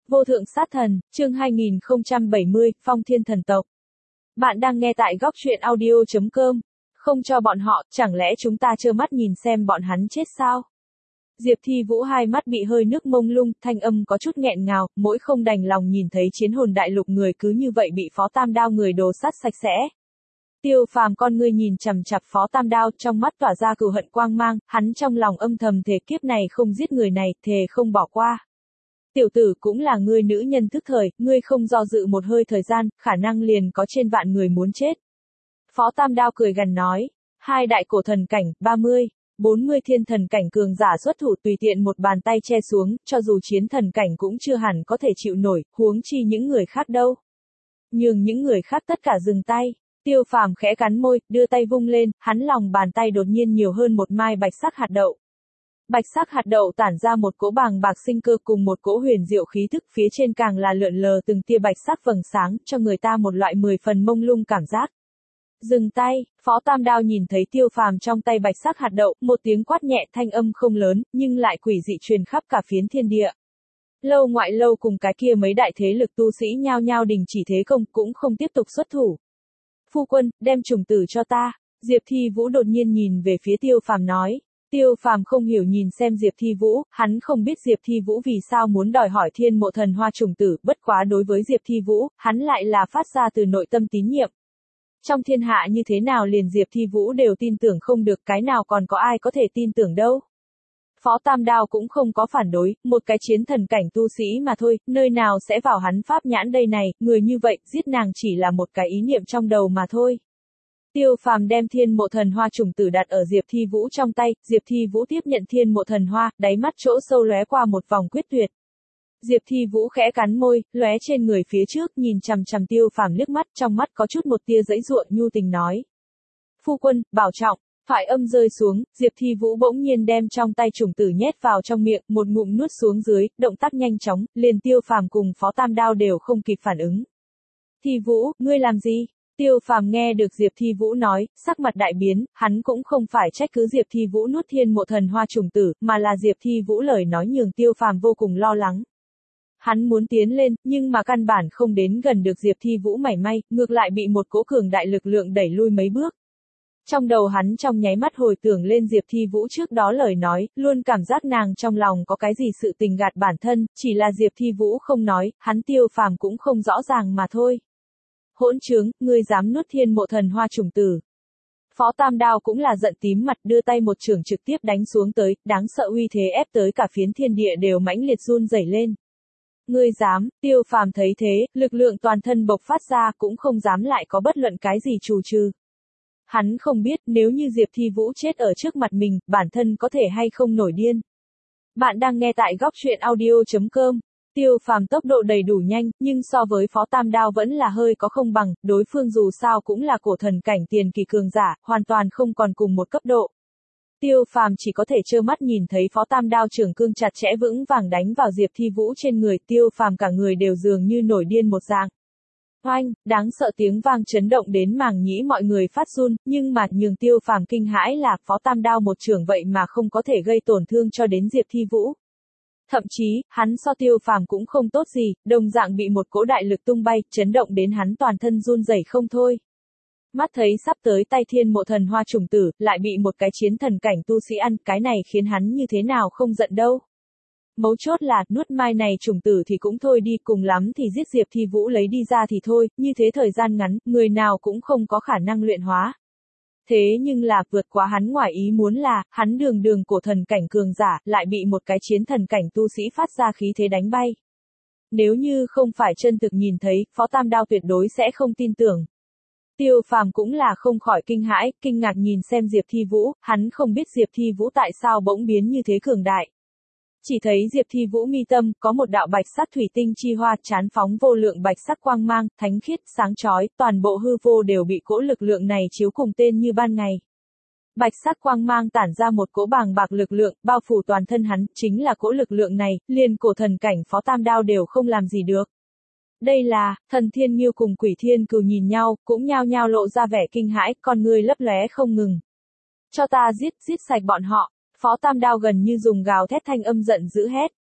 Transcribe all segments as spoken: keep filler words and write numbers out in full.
Vô thượng sát thần, chương hai nghìn không trăm bảy mươi, Phong Thiên Thần Tộc. Bạn đang nghe tại góc truyện audio chấm com. Không cho bọn họ, chẳng lẽ chúng ta trơ mắt nhìn xem bọn hắn chết sao? Diệp Thi Vũ hai mắt bị hơi nước mông lung, thanh âm có chút nghẹn ngào, mỗi không đành lòng nhìn thấy chiến hồn đại lục người cứ như vậy bị Phó Tam Đao người đồ sát sạch sẽ. Tiêu Phàm con ngươi nhìn chằm chằm Phó Tam Đao, trong mắt tỏa ra cừu hận quang mang, hắn trong lòng âm thầm thề kiếp này không giết người này, thề không bỏ qua. Tiểu tử cũng là ngươi nữ nhân thức thời, ngươi không do dự một hơi thời gian, khả năng liền có trên vạn người muốn chết. Phó Tam Đao cười gằn nói, hai đại cổ thần cảnh, ba mươi, bốn mươi thiên thần cảnh cường giả xuất thủ tùy tiện một bàn tay che xuống, cho dù chiến thần cảnh cũng chưa hẳn có thể chịu nổi, huống chi những người khác đâu. Nhưng những người khác tất cả dừng tay. Tiêu Phàm khẽ cắn môi, đưa tay vung lên, hắn lòng bàn tay đột nhiên nhiều hơn một mai bạch sắc hạt đậu. Bạch sắc hạt đậu tản ra một cỗ bàng bạc sinh cơ cùng một cỗ huyền diệu khí thức, phía trên càng là lượn lờ từng tia bạch sắc vầng sáng, cho người ta một loại mười phần mông lung cảm giác. Dừng tay, Phó Tam Đao nhìn thấy Tiêu Phàm trong tay bạch sắc hạt đậu, một tiếng quát nhẹ, thanh âm không lớn, nhưng lại quỷ dị truyền khắp cả phiến thiên địa. Lâu Ngoại Lâu cùng cái kia mấy đại thế lực tu sĩ nhao nhao đình chỉ thế công, cũng không tiếp tục xuất thủ. Phu quân, đem trùng tử cho ta. Diệp Thi Vũ đột nhiên nhìn về phía Tiêu Phàm nói. Tiêu Phàm không hiểu nhìn xem Diệp Thi Vũ, hắn không biết Diệp Thi Vũ vì sao muốn đòi hỏi thiên mộ thần hoa trùng tử, bất quá đối với Diệp Thi Vũ, hắn lại là phát ra từ nội tâm tín nhiệm. Trong thiên hạ như thế nào liền Diệp Thi Vũ đều tin tưởng không được, cái nào còn có ai có thể tin tưởng đâu. Phó Tam Đao cũng không có phản đối, một cái chiến thần cảnh tu sĩ mà thôi, nơi nào sẽ vào hắn pháp nhãn đây này, người như vậy, giết nàng chỉ là một cái ý niệm trong đầu mà thôi. Tiêu Phàm đem thiên mộ thần hoa trùng tử đặt ở Diệp Thi Vũ trong tay, Diệp Thi Vũ tiếp nhận thiên mộ thần hoa, đáy mắt chỗ sâu lóe qua một vòng quyết tuyệt. Diệp Thi Vũ khẽ cắn môi, lóe trên người phía trước, nhìn chằm chằm Tiêu Phàm liếc mắt, trong mắt có chút một tia giãy giụa, nhu tình nói. Phu quân, bảo trọng. Thoại âm rơi xuống, Diệp Thi Vũ bỗng nhiên đem trong tay trùng tử nhét vào trong miệng, một ngụm nuốt xuống dưới, động tác nhanh chóng, liền Tiêu Phàm cùng Phó Tam Đao đều không kịp phản ứng. Thi Vũ, ngươi làm gì? Tiêu Phàm nghe được Diệp Thi Vũ nói, sắc mặt đại biến, hắn cũng không phải trách cứ Diệp Thi Vũ nuốt thiên mộ thần hoa trùng tử, mà là Diệp Thi Vũ lời nói nhường Tiêu Phàm vô cùng lo lắng. Hắn muốn tiến lên, nhưng mà căn bản không đến gần được Diệp Thi Vũ mảy may, ngược lại bị một cỗ cường đại lực lượng đẩy lui mấy bước. Trong đầu hắn trong nháy mắt hồi tưởng lên Diệp Thi Vũ trước đó lời nói, luôn cảm giác nàng trong lòng có cái gì sự tình gạt bản thân, chỉ là Diệp Thi Vũ không nói, hắn Tiêu Phàm cũng không rõ ràng mà thôi. Hỗn trướng, ngươi dám nuốt thiên mộ thần hoa trùng tử. Phó Tam Đao cũng là giận tím mặt, đưa tay một chưởng trực tiếp đánh xuống tới, đáng sợ uy thế ép tới cả phiến thiên địa đều mãnh liệt run rẩy lên. Ngươi dám? Tiêu Phàm thấy thế, lực lượng toàn thân bộc phát ra, cũng không dám lại có bất luận cái gì trù trừ. Hắn không biết nếu như Diệp Thi Vũ chết ở trước mặt mình, bản thân có thể hay không nổi điên. Bạn đang nghe tại góc truyện audio chấm com. Tiêu Phàm tốc độ đầy đủ nhanh, nhưng so với Phó Tam Đao vẫn là hơi có không bằng, đối phương dù sao cũng là cổ thần cảnh tiền kỳ cường giả, hoàn toàn không còn cùng một cấp độ. Tiêu Phàm chỉ có thể trơ mắt nhìn thấy Phó Tam Đao trường cương chặt chẽ vững vàng đánh vào Diệp Thi Vũ trên người, Tiêu Phàm cả người đều dường như nổi điên một dạng. Oanh, đáng sợ tiếng vang chấn động đến màng nhĩ mọi người phát run, nhưng mà nhường Tiêu Phàm kinh hãi là Phó Tam Đao một chưởng vậy mà không có thể gây tổn thương cho đến Diệp Thi Vũ. Thậm chí, hắn so Tiêu Phàm cũng không tốt gì, đồng dạng bị một cỗ đại lực tung bay, chấn động đến hắn toàn thân run rẩy không thôi. Mắt thấy sắp tới tay thiên mộ thần hoa trùng tử, lại bị một cái chiến thần cảnh tu sĩ ăn, cái này khiến hắn như thế nào không giận đâu. Mấu chốt là, nuốt mai này trùng tử thì cũng thôi đi, cùng lắm thì giết Diệp Thi Vũ lấy đi ra thì thôi, như thế thời gian ngắn, người nào cũng không có khả năng luyện hóa. Thế nhưng là, vượt quá hắn ngoài ý muốn là, hắn đường đường cổ thần cảnh cường giả, lại bị một cái chiến thần cảnh tu sĩ phát ra khí thế đánh bay. Nếu như không phải chân thực nhìn thấy, Phó Tam Đao tuyệt đối sẽ không tin tưởng. Tiêu Phàm cũng là không khỏi kinh hãi, kinh ngạc nhìn xem Diệp Thi Vũ, hắn không biết Diệp Thi Vũ tại sao bỗng biến như thế cường đại. Chỉ thấy Diệp Thi Vũ mi tâm, có một đạo bạch sắc thủy tinh chi hoa, chán phóng vô lượng bạch sắc quang mang, thánh khiết, sáng chói, toàn bộ hư vô đều bị cỗ lực lượng này chiếu cùng tên như ban ngày. Bạch sắc quang mang tản ra một cỗ bàng bạc lực lượng, bao phủ toàn thân hắn, chính là cỗ lực lượng này, liền cổ thần cảnh Phó Tam Đao đều không làm gì được. Đây là, Thần Thiên Nghiêu cùng Quỷ Thiên Cừu nhìn nhau, cũng nhao nhao lộ ra vẻ kinh hãi, con ngươi lấp lóe không ngừng. Cho ta giết, giết sạch bọn họ. Phó Tam Đao gần như dùng gào thét thanh âm giận dữ hét.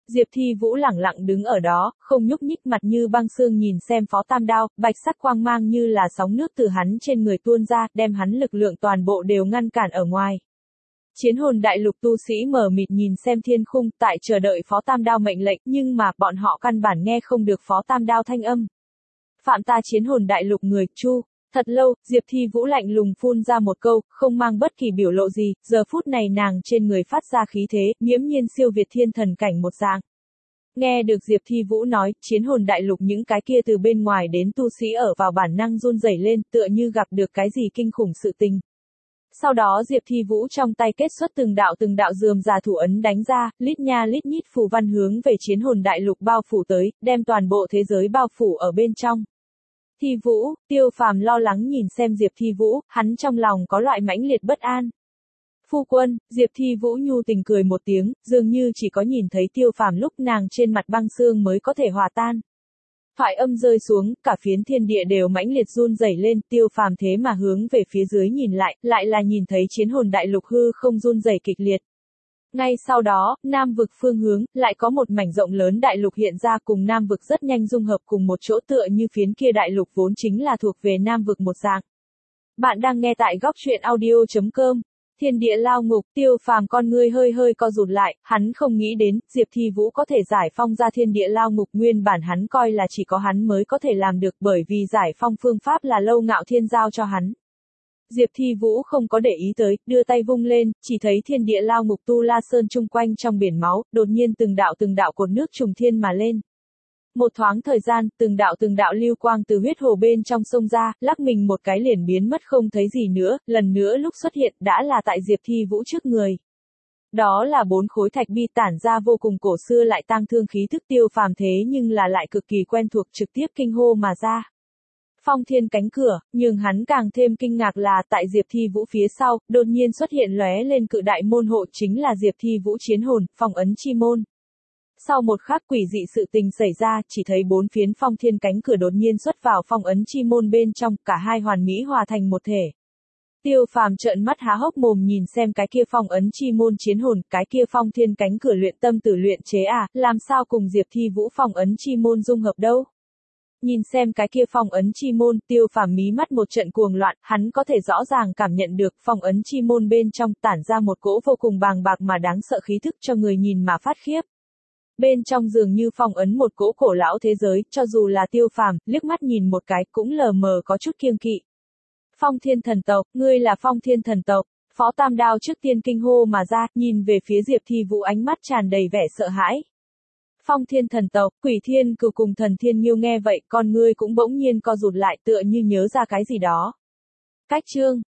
Diệp Thi Vũ lẳng lặng đứng ở đó, không nhúc nhích, mặt như băng xương nhìn xem Phó Tam Đao, bạch sắc quang mang như là sóng nước từ hắn trên người tuôn ra, đem hắn lực lượng toàn bộ đều ngăn cản ở ngoài. Chiến hồn đại lục tu sĩ mờ mịt nhìn xem thiên khung, tại chờ đợi Phó Tam Đao mệnh lệnh, nhưng mà bọn họ căn bản nghe không được Phó Tam Đao thanh âm. Phạm ta chiến hồn đại lục người, Chu. Thật lâu, Diệp Thi Vũ lạnh lùng phun ra một câu, không mang bất kỳ biểu lộ gì, giờ phút này nàng trên người phát ra khí thế, nghiễm nhiên siêu việt thiên thần cảnh một dạng. Nghe được Diệp Thi Vũ nói, chiến hồn đại lục những cái kia từ bên ngoài đến tu sĩ ở vào bản năng run rẩy lên, tựa như gặp được cái gì kinh khủng sự tình. Sau đó Diệp Thi Vũ trong tay kết xuất từng đạo từng đạo rườm rà thủ ấn đánh ra, lít nha lít nhít phù văn hướng về chiến hồn đại lục bao phủ tới, đem toàn bộ thế giới bao phủ ở bên trong. Thi Vũ, Tiêu Phàm lo lắng nhìn xem Diệp Thi Vũ, hắn trong lòng có loại mãnh liệt bất an. Phu quân, Diệp Thi Vũ nhu tình cười một tiếng, dường như chỉ có nhìn thấy Tiêu Phàm lúc nàng trên mặt băng xương mới có thể hòa tan. Thoại âm rơi xuống, cả phiến thiên địa đều mãnh liệt run rẩy lên, Tiêu Phàm thế mà hướng về phía dưới nhìn lại, lại là nhìn thấy chiến hồn đại lục hư không run rẩy kịch liệt. Ngay sau đó, nam vực phương hướng, lại có một mảnh rộng lớn đại lục hiện ra cùng nam vực rất nhanh dung hợp cùng một chỗ tựa như phiến kia đại lục vốn chính là thuộc về nam vực một dạng. Bạn đang nghe tại góc truyện audio chấm com. Thiên địa lao ngục, Tiêu Phàm con ngươi hơi hơi co rụt lại, hắn không nghĩ đến, Diệp Thi Vũ có thể giải phong ra thiên địa lao ngục, nguyên bản hắn coi là chỉ có hắn mới có thể làm được bởi vì giải phong phương pháp là Lâu Ngạo Thiên giao cho hắn. Diệp Thi Vũ không có để ý tới, đưa tay vung lên, chỉ thấy thiên địa lao ngục Tu La Sơn chung quanh trong biển máu, đột nhiên từng đạo từng đạo cột nước trùng thiên mà lên. Một thoáng thời gian, từng đạo từng đạo lưu quang từ huyết hồ bên trong sông ra, lắc mình một cái liền biến mất không thấy gì nữa, lần nữa lúc xuất hiện đã là tại Diệp Thi Vũ trước người. Đó là bốn khối thạch bi tản ra vô cùng cổ xưa lại tang thương khí thức, Tiêu Phàm thế nhưng là lại cực kỳ quen thuộc, trực tiếp kinh hô mà ra. Phong thiên cánh cửa, nhưng hắn càng thêm kinh ngạc là tại Diệp Thi Vũ phía sau, đột nhiên xuất hiện lóe lên cự đại môn hộ, chính là Diệp Thi Vũ chiến hồn, phong ấn chi môn. Sau một khắc quỷ dị sự tình xảy ra, chỉ thấy bốn phiến phong thiên cánh cửa đột nhiên xuất vào phong ấn chi môn bên trong, cả hai hoàn mỹ hòa thành một thể. Tiêu Phàm trợn mắt há hốc mồm nhìn xem cái kia phong ấn chi môn chiến hồn, cái kia phong thiên cánh cửa luyện tâm tử luyện chế à, làm sao cùng Diệp Thi Vũ phong ấn chi môn dung hợp đâu? Nhìn xem cái kia phong ấn chi môn, Tiêu Phàm mí mắt một trận cuồng loạn, hắn có thể rõ ràng cảm nhận được phong ấn chi môn bên trong tản ra một cỗ vô cùng bàng bạc mà đáng sợ khí thức cho người nhìn mà phát khiếp. Bên trong dường như phong ấn một cỗ cổ lão thế giới, cho dù là Tiêu Phàm, liếc mắt nhìn một cái cũng lờ mờ có chút kiêng kỵ. Phong Thiên thần tộc, ngươi là Phong Thiên thần tộc. Phó Tam Đao trước tiên kinh hô mà ra, nhìn về phía Diệp Thi Vũ ánh mắt tràn đầy vẻ sợ hãi. Phong Thiên thần tộc, Quỷ Thiên Cừu cùng Thần Thiên Nghiêu nghe vậy, con ngươi cũng bỗng nhiên co rụt lại tựa như nhớ ra cái gì đó. Cách chương